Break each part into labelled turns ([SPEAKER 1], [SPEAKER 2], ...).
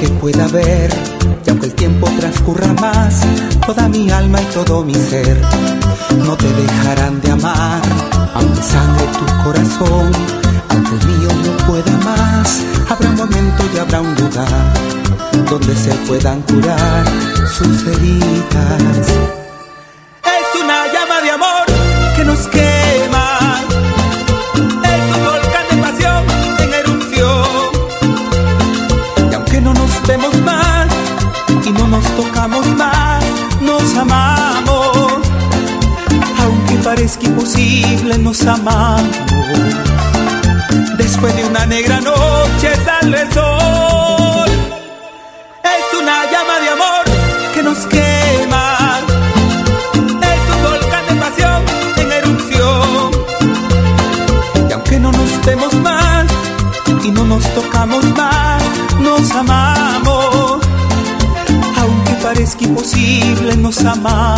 [SPEAKER 1] que pueda ver, y aunque el tiempo transcurra más, toda mi alma y todo mi ser no te dejarán de amar, aunque sangre tu corazón, aunque el mío no pueda más. Habrá un momento y habrá un lugar donde se puedan curar sus heridas. Es una llama de amor que nos quema, es un volcán de pasión en erupción, y aunque no nos vemos más y no nos tocamos más, nos amamos. Aunque parezca imposible, nos amamos. Después de una negra noche sale el sol. Es una llama de amor que nos quema, es un volcán de pasión en erupción, y aunque no nos vemos más y no nos tocamos más, nos amamos. Aunque parezca imposible, nos amamos.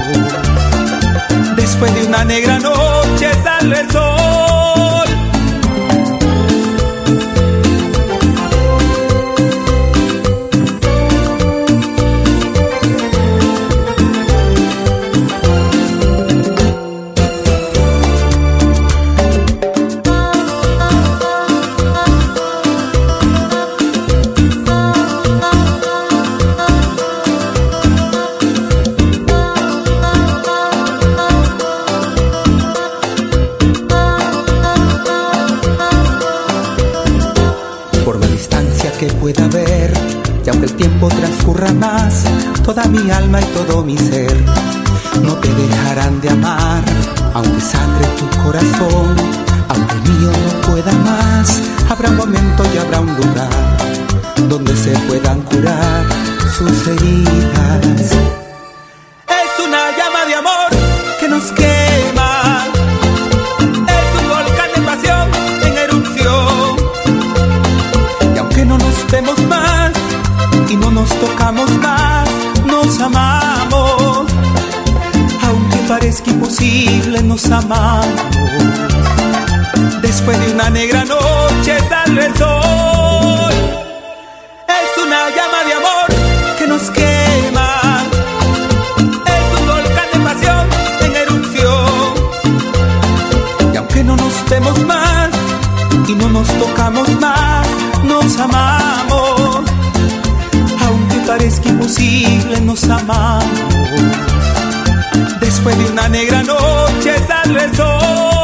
[SPEAKER 1] Después de una negra noche sale el sol. Que pueda ver, y aunque el tiempo transcurra más, toda mi alma y todo mi ser no te dejarán de amar, aunque sangre tu corazón, aunque el mío no pueda más. Habrá un momento y habrá un lugar donde se puedan curar sus heridas. Es una llama de amor que nos quema, es un volcán de pasión en erupción, y aunque no nos vemos más y no nos tocamos más, nos amamos. Aunque parezca imposible, nos amamos. Después de una negra noche sale el sol. Es una llama de amor que nos quema, es un volcán de pasión en erupción, y aunque no nos vemos más y no nos tocamos más, nos amamos. Aunque parezca imposible, nos amamos. Después de una negra noche sale el sol.